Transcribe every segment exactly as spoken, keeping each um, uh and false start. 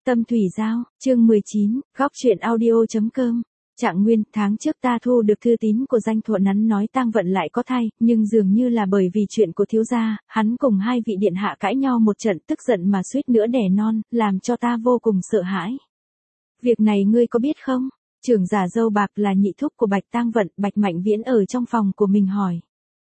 Tâm Thủy Giao, chương mười chín, góc chuyện audio.com. Trạng Nguyên, tháng trước ta thu được thư tín của danh thuận hắn nói tang vận lại có thai, nhưng dường như là bởi vì chuyện của thiếu gia, hắn cùng hai vị điện hạ cãi nhau một trận tức giận mà suýt nữa đẻ non, làm cho ta vô cùng sợ hãi. Việc này ngươi có biết không? Trưởng giả dâu bạc là nhị thúc của Bạch Tang Vận, Bạch Mạnh Viễn ở trong phòng của mình hỏi.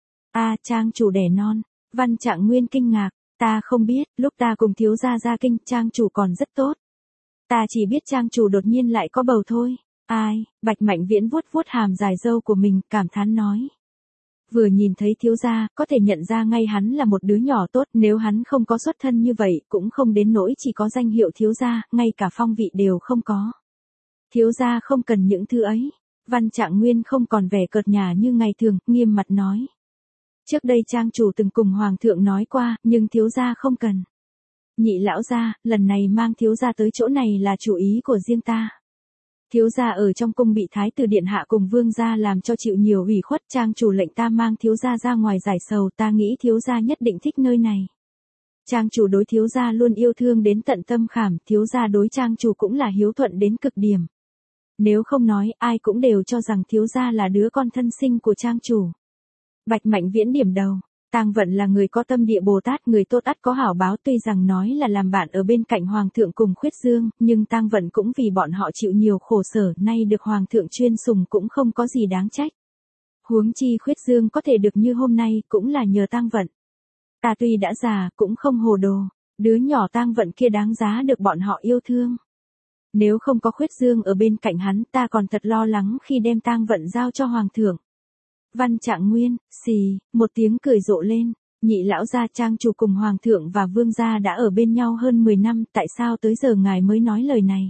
A, trang chủ đẻ non. Văn Trạng Nguyên kinh ngạc, ta không biết, lúc ta cùng thiếu gia ra kinh, trang chủ còn rất tốt. Ta chỉ biết trang chủ đột nhiên lại có bầu thôi. Ai, Bạch Mạnh Viễn vuốt vuốt hàm dài râu của mình, cảm thán nói. Vừa nhìn thấy thiếu gia, có thể nhận ra ngay hắn là một đứa nhỏ tốt, nếu hắn không có xuất thân như vậy, cũng không đến nỗi chỉ có danh hiệu thiếu gia, ngay cả phong vị đều không có. Thiếu gia không cần những thứ ấy. Văn Trạng Nguyên không còn vẻ cợt nhả như ngày thường, nghiêm mặt nói. Trước đây trang chủ từng cùng hoàng thượng nói qua, nhưng thiếu gia không cần. Nhị lão gia, lần này mang thiếu gia tới chỗ này là chủ ý của riêng ta. Thiếu gia ở trong cung bị thái tử điện hạ cùng vương gia làm cho chịu nhiều ủy khuất, trang chủ lệnh ta mang thiếu gia ra ngoài giải sầu, ta nghĩ thiếu gia nhất định thích nơi này. Trang chủ đối thiếu gia luôn yêu thương đến tận tâm khảm, thiếu gia đối trang chủ cũng là hiếu thuận đến cực điểm. Nếu không nói, ai cũng đều cho rằng thiếu gia là đứa con thân sinh của trang chủ. Bạch Mạnh Viễn điểm đầu. Tang Vận là người có tâm địa Bồ Tát, người tốt ắt có hảo báo, tuy rằng nói là làm bạn ở bên cạnh hoàng thượng cùng Khuyết Dương, nhưng Tang Vận cũng vì bọn họ chịu nhiều khổ sở, nay được hoàng thượng chuyên sủng cũng không có gì đáng trách. Huống chi Khuyết Dương có thể được như hôm nay cũng là nhờ Tang Vận. Ta tuy đã già, cũng không hồ đồ, đứa nhỏ Tang Vận kia đáng giá được bọn họ yêu thương. Nếu không có Khuyết Dương ở bên cạnh hắn, ta còn thật lo lắng khi đem Tang Vận giao cho hoàng thượng. Văn Trạng Nguyên, xì, một tiếng cười rộ lên, nhị lão gia trang chủ cùng hoàng thượng và vương gia đã ở bên nhau hơn mười năm, tại sao tới giờ ngài mới nói lời này?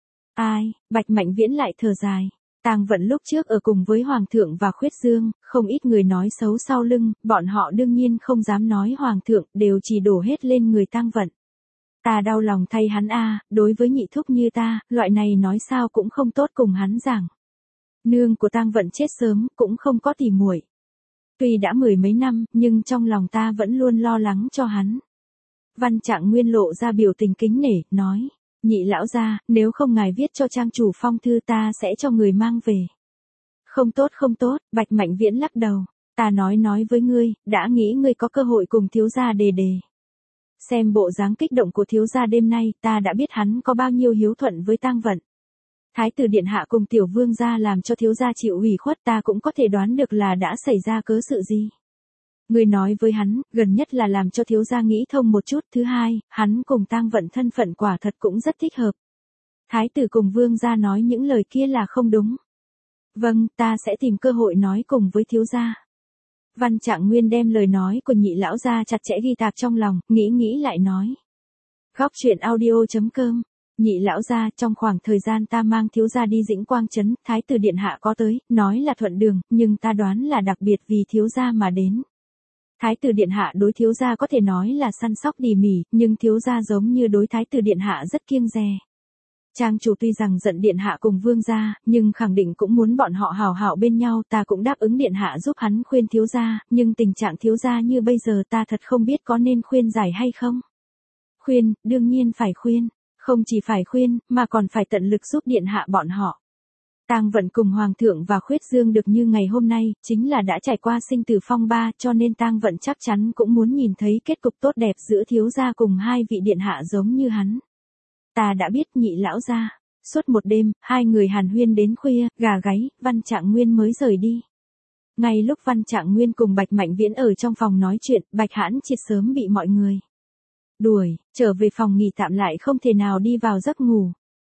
Ai, Bạch Mạnh Viễn lại thở dài, Tang Vận lúc trước ở cùng với hoàng thượng và Khuyết Dương, không ít người nói xấu sau lưng, bọn họ đương nhiên không dám nói hoàng thượng, đều chỉ đổ hết lên người Tang Vận. Ta đau lòng thay hắn a, đối với nhị thúc như ta, loại này nói sao cũng không tốt cùng hắn giảng. Nương của Tang Vận chết sớm, cũng không có tỉ muội. Tuy đã mười mấy năm, nhưng trong lòng ta vẫn luôn lo lắng cho hắn. Văn Trạng Nguyên lộ ra biểu tình kính nể, nói, nhị lão gia, nếu không ngài viết cho trang chủ phong thư ta sẽ cho người mang về. Không tốt không tốt, Bạch Mạnh Viễn lắc đầu, ta nói nói với ngươi, đã nghĩ ngươi có cơ hội cùng thiếu gia đề đề. Xem bộ dáng kích động của thiếu gia đêm nay, ta đã biết hắn có bao nhiêu hiếu thuận với Tang Vận. Thái tử điện hạ cùng tiểu vương gia làm cho thiếu gia chịu ủy khuất, ta cũng có thể đoán được là đã xảy ra cớ sự gì. Người nói với hắn, gần nhất là làm cho thiếu gia nghĩ thông một chút, thứ hai, hắn cùng Tang Vận thân phận quả thật cũng rất thích hợp. Thái tử cùng vương gia nói những lời kia là không đúng. Vâng, ta sẽ tìm cơ hội nói cùng với thiếu gia. Văn Trạng Nguyên đem lời nói của nhị lão gia chặt chẽ ghi tạc trong lòng, nghĩ nghĩ lại nói. Góc chuyện audio.com. Nhị lão gia, trong khoảng thời gian ta mang thiếu gia đi Dĩnh Quang Trấn, thái tử điện hạ có tới, nói là thuận đường, nhưng ta đoán là đặc biệt vì thiếu gia mà đến. Thái tử điện hạ đối thiếu gia có thể nói là săn sóc tỉ mỉ, nhưng thiếu gia giống như đối thái tử điện hạ rất kiêng dè. Trang chủ tuy rằng giận điện hạ cùng vương gia, nhưng khẳng định cũng muốn bọn họ hảo hảo bên nhau, ta cũng đáp ứng điện hạ giúp hắn khuyên thiếu gia, nhưng tình trạng thiếu gia như bây giờ ta thật không biết có nên khuyên giải hay không. Khuyên, đương nhiên phải khuyên. Không chỉ phải khuyên, mà còn phải tận lực giúp điện hạ bọn họ. Tang Vận cùng hoàng thượng và Khuyết Dương được như ngày hôm nay, chính là đã trải qua sinh tử phong ba, cho nên Tang Vận chắc chắn cũng muốn nhìn thấy kết cục tốt đẹp giữa thiếu gia cùng hai vị điện hạ giống như hắn. Ta đã biết nhị lão gia. Suốt một đêm, hai người hàn huyên đến khuya, gà gáy, Văn Trạng Nguyên mới rời đi. Ngay lúc Văn Trạng Nguyên cùng Bạch Mạnh Viễn ở trong phòng nói chuyện, Bạch Hãn Triệt sớm bị mọi người đuổi, trở về phòng nghỉ tạm lại không thể nào đi vào giấc ngủ.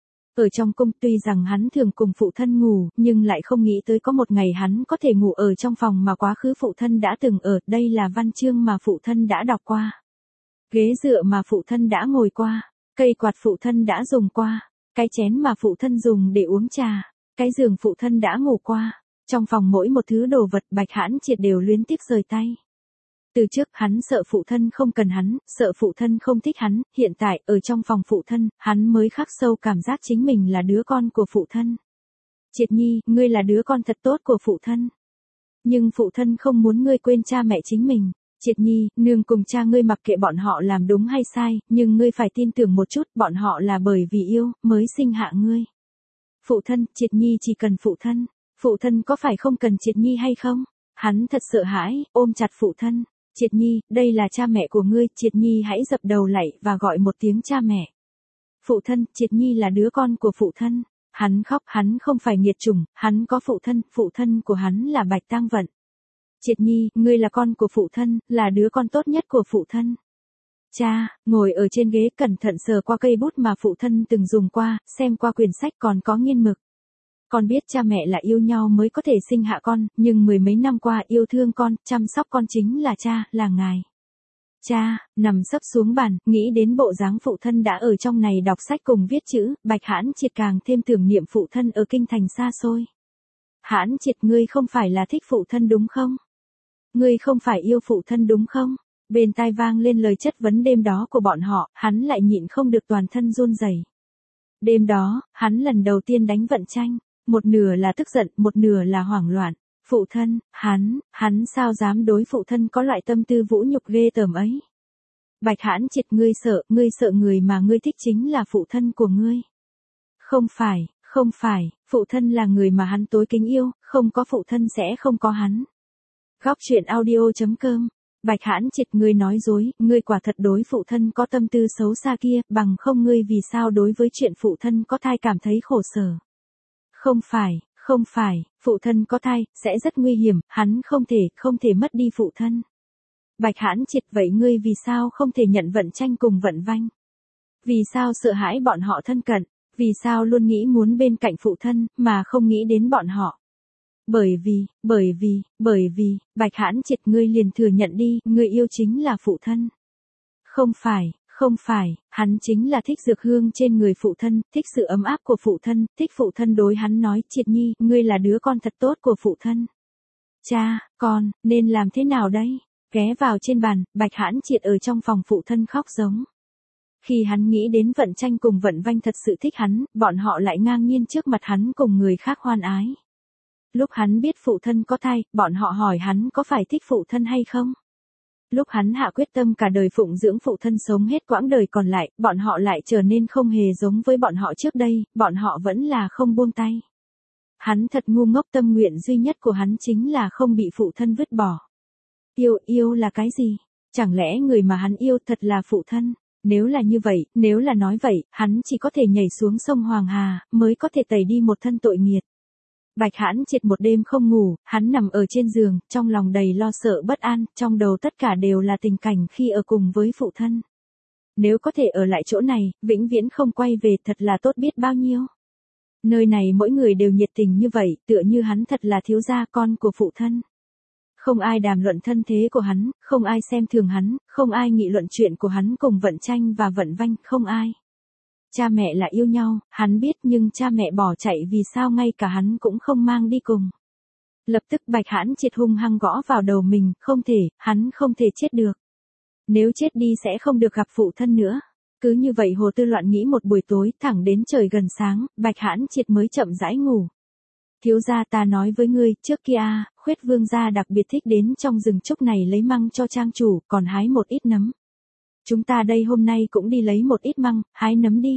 Ở trong cung tuy rằng hắn thường cùng phụ thân ngủ, nhưng lại không nghĩ tới có một ngày hắn có thể ngủ ở trong phòng mà quá khứ phụ thân đã từng ở, đây là văn chương mà phụ thân đã đọc qua. Ghế dựa mà phụ thân đã ngồi qua, cây quạt phụ thân đã dùng qua, cái chén mà phụ thân dùng để uống trà, cái giường phụ thân đã ngủ qua. Trong phòng mỗi một thứ đồ vật Bạch Hãn Triệt đều luyến tiếc rời tay. Từ trước hắn sợ phụ thân không cần hắn, sợ phụ thân không thích hắn, hiện tại ở trong phòng phụ thân, hắn mới khắc sâu cảm giác chính mình là đứa con của phụ thân. Triệt Nhi, ngươi là đứa con thật tốt của phụ thân. Nhưng phụ thân không muốn ngươi quên cha mẹ chính mình. Triệt Nhi, nương cùng cha ngươi mặc kệ bọn họ làm đúng hay sai, nhưng ngươi phải tin tưởng một chút, bọn họ là bởi vì yêu, mới sinh hạ ngươi. Phụ thân, Triệt Nhi chỉ cần phụ thân. Phụ thân có phải không cần Triệt Nhi hay không? Hắn thật sợ hãi, ôm chặt phụ thân. Triệt Nhi, đây là cha mẹ của ngươi, Triệt Nhi hãy dập đầu lạy và gọi một tiếng cha mẹ. Phụ thân, Triệt Nhi là đứa con của phụ thân. Hắn khóc, hắn không phải nghiệt chủng, hắn có phụ thân, phụ thân của hắn là Bạch Tang Vận. Triệt Nhi, ngươi là con của phụ thân, là đứa con tốt nhất của phụ thân. Cha, ngồi ở trên ghế cẩn thận sờ qua cây bút mà phụ thân từng dùng qua, xem qua quyển sách còn có nghiên mực. Con biết cha mẹ là yêu nhau mới có thể sinh hạ con, nhưng mười mấy năm qua yêu thương con, chăm sóc con chính là cha, là ngài. Cha, nằm sấp xuống bàn, nghĩ đến bộ dáng phụ thân đã ở trong này đọc sách cùng viết chữ, Bạch Hãn Triệt càng thêm tưởng niệm phụ thân ở kinh thành xa xôi. Hãn Triệt, ngươi không phải là thích phụ thân đúng không? Ngươi không phải yêu phụ thân đúng không? Bên tai vang lên lời chất vấn đêm đó của bọn họ, hắn lại nhịn không được toàn thân run rẩy. Đêm đó, hắn lần đầu tiên đánh Vận Tranh, một nửa là tức giận, một nửa là hoảng loạn. Phụ thân, hắn, hắn sao dám đối phụ thân có loại tâm tư vũ nhục ghê tởm ấy. Bạch Hãn Triệt, ngươi sợ, ngươi sợ người mà ngươi thích chính là phụ thân của ngươi. Không phải, không phải, phụ thân là người mà hắn tối kính yêu, không có phụ thân sẽ không có hắn. Góc truyện audio chấm com. Bạch Hãn Triệt, ngươi nói dối, ngươi quả thật đối phụ thân có tâm tư xấu xa kia, bằng không ngươi vì sao đối với chuyện phụ thân có thai cảm thấy khổ sở. Không phải, không phải, phụ thân có thai, sẽ rất nguy hiểm, hắn không thể, không thể mất đi phụ thân. Bạch Hãn Triệt, vậy ngươi vì sao không thể nhận Vận Tranh cùng Vận Vanh? Vì sao sợ hãi bọn họ thân cận? Vì sao luôn nghĩ muốn bên cạnh phụ thân, mà không nghĩ đến bọn họ? Bởi vì, bởi vì, bởi vì, Bạch Hãn Triệt, ngươi liền thừa nhận đi, ngươi yêu chính là phụ thân. Không phải, không phải, hắn chính là thích dược hương trên người phụ thân, thích sự ấm áp của phụ thân, thích phụ thân đối hắn nói, Triệt Nhi, ngươi là đứa con thật tốt của phụ thân. Cha, con, nên làm thế nào đây? Ghé vào trên bàn, Bạch Hãn Triệt ở trong phòng phụ thân khóc giống. Khi hắn nghĩ đến Vận Tranh cùng Vận Vanh thật sự thích hắn, bọn họ lại ngang nhiên trước mặt hắn cùng người khác hoan ái. Lúc hắn biết phụ thân có thai, bọn họ hỏi hắn có phải thích phụ thân hay không? Lúc hắn hạ quyết tâm cả đời phụng dưỡng phụ thân sống hết quãng đời còn lại, bọn họ lại trở nên không hề giống với bọn họ trước đây, bọn họ vẫn là không buông tay. Hắn thật ngu ngốc, tâm nguyện duy nhất của hắn chính là không bị phụ thân vứt bỏ. Yêu, yêu là cái gì? Chẳng lẽ người mà hắn yêu thật là phụ thân? Nếu là như vậy, nếu là nói vậy, hắn chỉ có thể nhảy xuống sông Hoàng Hà, mới có thể tẩy đi một thân tội nghiệt. Bạch Hãn Triệt một đêm không ngủ, hắn nằm ở trên giường, trong lòng đầy lo sợ bất an, trong đầu tất cả đều là tình cảnh khi ở cùng với phụ thân. Nếu có thể ở lại chỗ này, vĩnh viễn không quay về thật là tốt biết bao nhiêu. Nơi này mỗi người đều nhiệt tình như vậy, tựa như hắn thật là thiếu gia con của phụ thân. Không ai đàm luận thân thế của hắn, không ai xem thường hắn, không ai nghị luận chuyện của hắn cùng Vận Tranh và Vận Vanh, không ai. Cha mẹ là yêu nhau, hắn biết, nhưng cha mẹ bỏ chạy vì sao ngay cả hắn cũng không mang đi cùng. Lập tức Bạch Hãn Triệt hung hăng gõ vào đầu mình, không thể, hắn không thể chết được. Nếu chết đi sẽ không được gặp phụ thân nữa. Cứ như vậy hồ tư loạn nghĩ một buổi tối, thẳng đến trời gần sáng, Bạch Hãn Triệt mới chậm rãi ngủ. Thiếu gia, ta nói với ngươi, trước kia, Khuyết Vương gia đặc biệt thích đến trong rừng trúc này lấy măng cho trang chủ, còn hái một ít nấm. Chúng ta đây hôm nay cũng đi lấy một ít măng, hái nấm đi.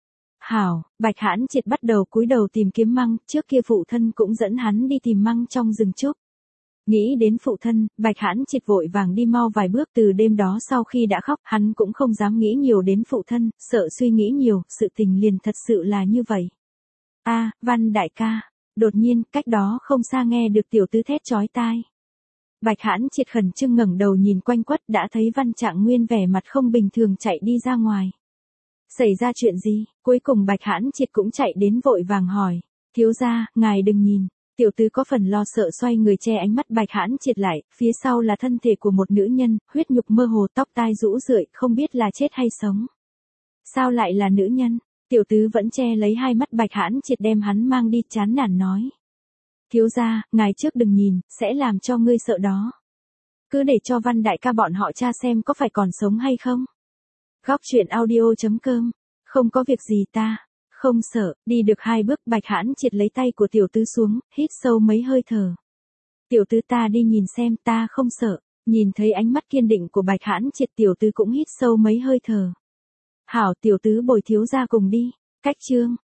Hảo, Bạch Hãn Triệt bắt đầu cúi đầu tìm kiếm măng, trước kia phụ thân cũng dẫn hắn đi tìm măng trong rừng trúc. Nghĩ đến phụ thân, Bạch Hãn Triệt vội vàng đi mau vài bước. Từ đêm đó sau khi đã khóc, hắn cũng không dám nghĩ nhiều đến phụ thân, sợ suy nghĩ nhiều, sự tình liền thật sự là như vậy. A, Văn đại ca. Đột nhiên, cách đó không xa nghe được tiểu tứ thét chói tai. Bạch Hãn Triệt khẩn trương ngẩng đầu nhìn quanh quất, đã thấy Văn Trạng Nguyên vẻ mặt không bình thường chạy đi ra ngoài. Xảy ra chuyện gì? Cuối cùng Bạch Hãn Triệt cũng chạy đến vội vàng hỏi. Thiếu gia, ngài đừng nhìn. Tiểu tứ có phần lo sợ xoay người che ánh mắt Bạch Hãn Triệt lại, phía sau là thân thể của một nữ nhân, huyết nhục mơ hồ, tóc tai rũ rượi, không biết là chết hay sống. Sao lại là nữ nhân? Tiểu tứ vẫn che lấy hai mắt Bạch Hãn Triệt, đem hắn mang đi, chán nản nói. Thiếu gia, ngài trước đừng nhìn, sẽ làm cho ngươi sợ đó. Cứ để cho Văn đại ca bọn họ tra xem có phải còn sống hay không. Góc truyện audio chấm com. Không có việc gì ta. Không sợ. Đi được hai bước, Bạch Hãn Triệt lấy tay của tiểu tứ xuống, hít sâu mấy hơi thở. Tiểu tứ, ta đi nhìn xem, ta không sợ. Nhìn thấy ánh mắt kiên định của Bạch Hãn Triệt, tiểu tứ cũng hít sâu mấy hơi thở. Hảo, tiểu tứ bồi thiếu gia cùng đi. Cách chương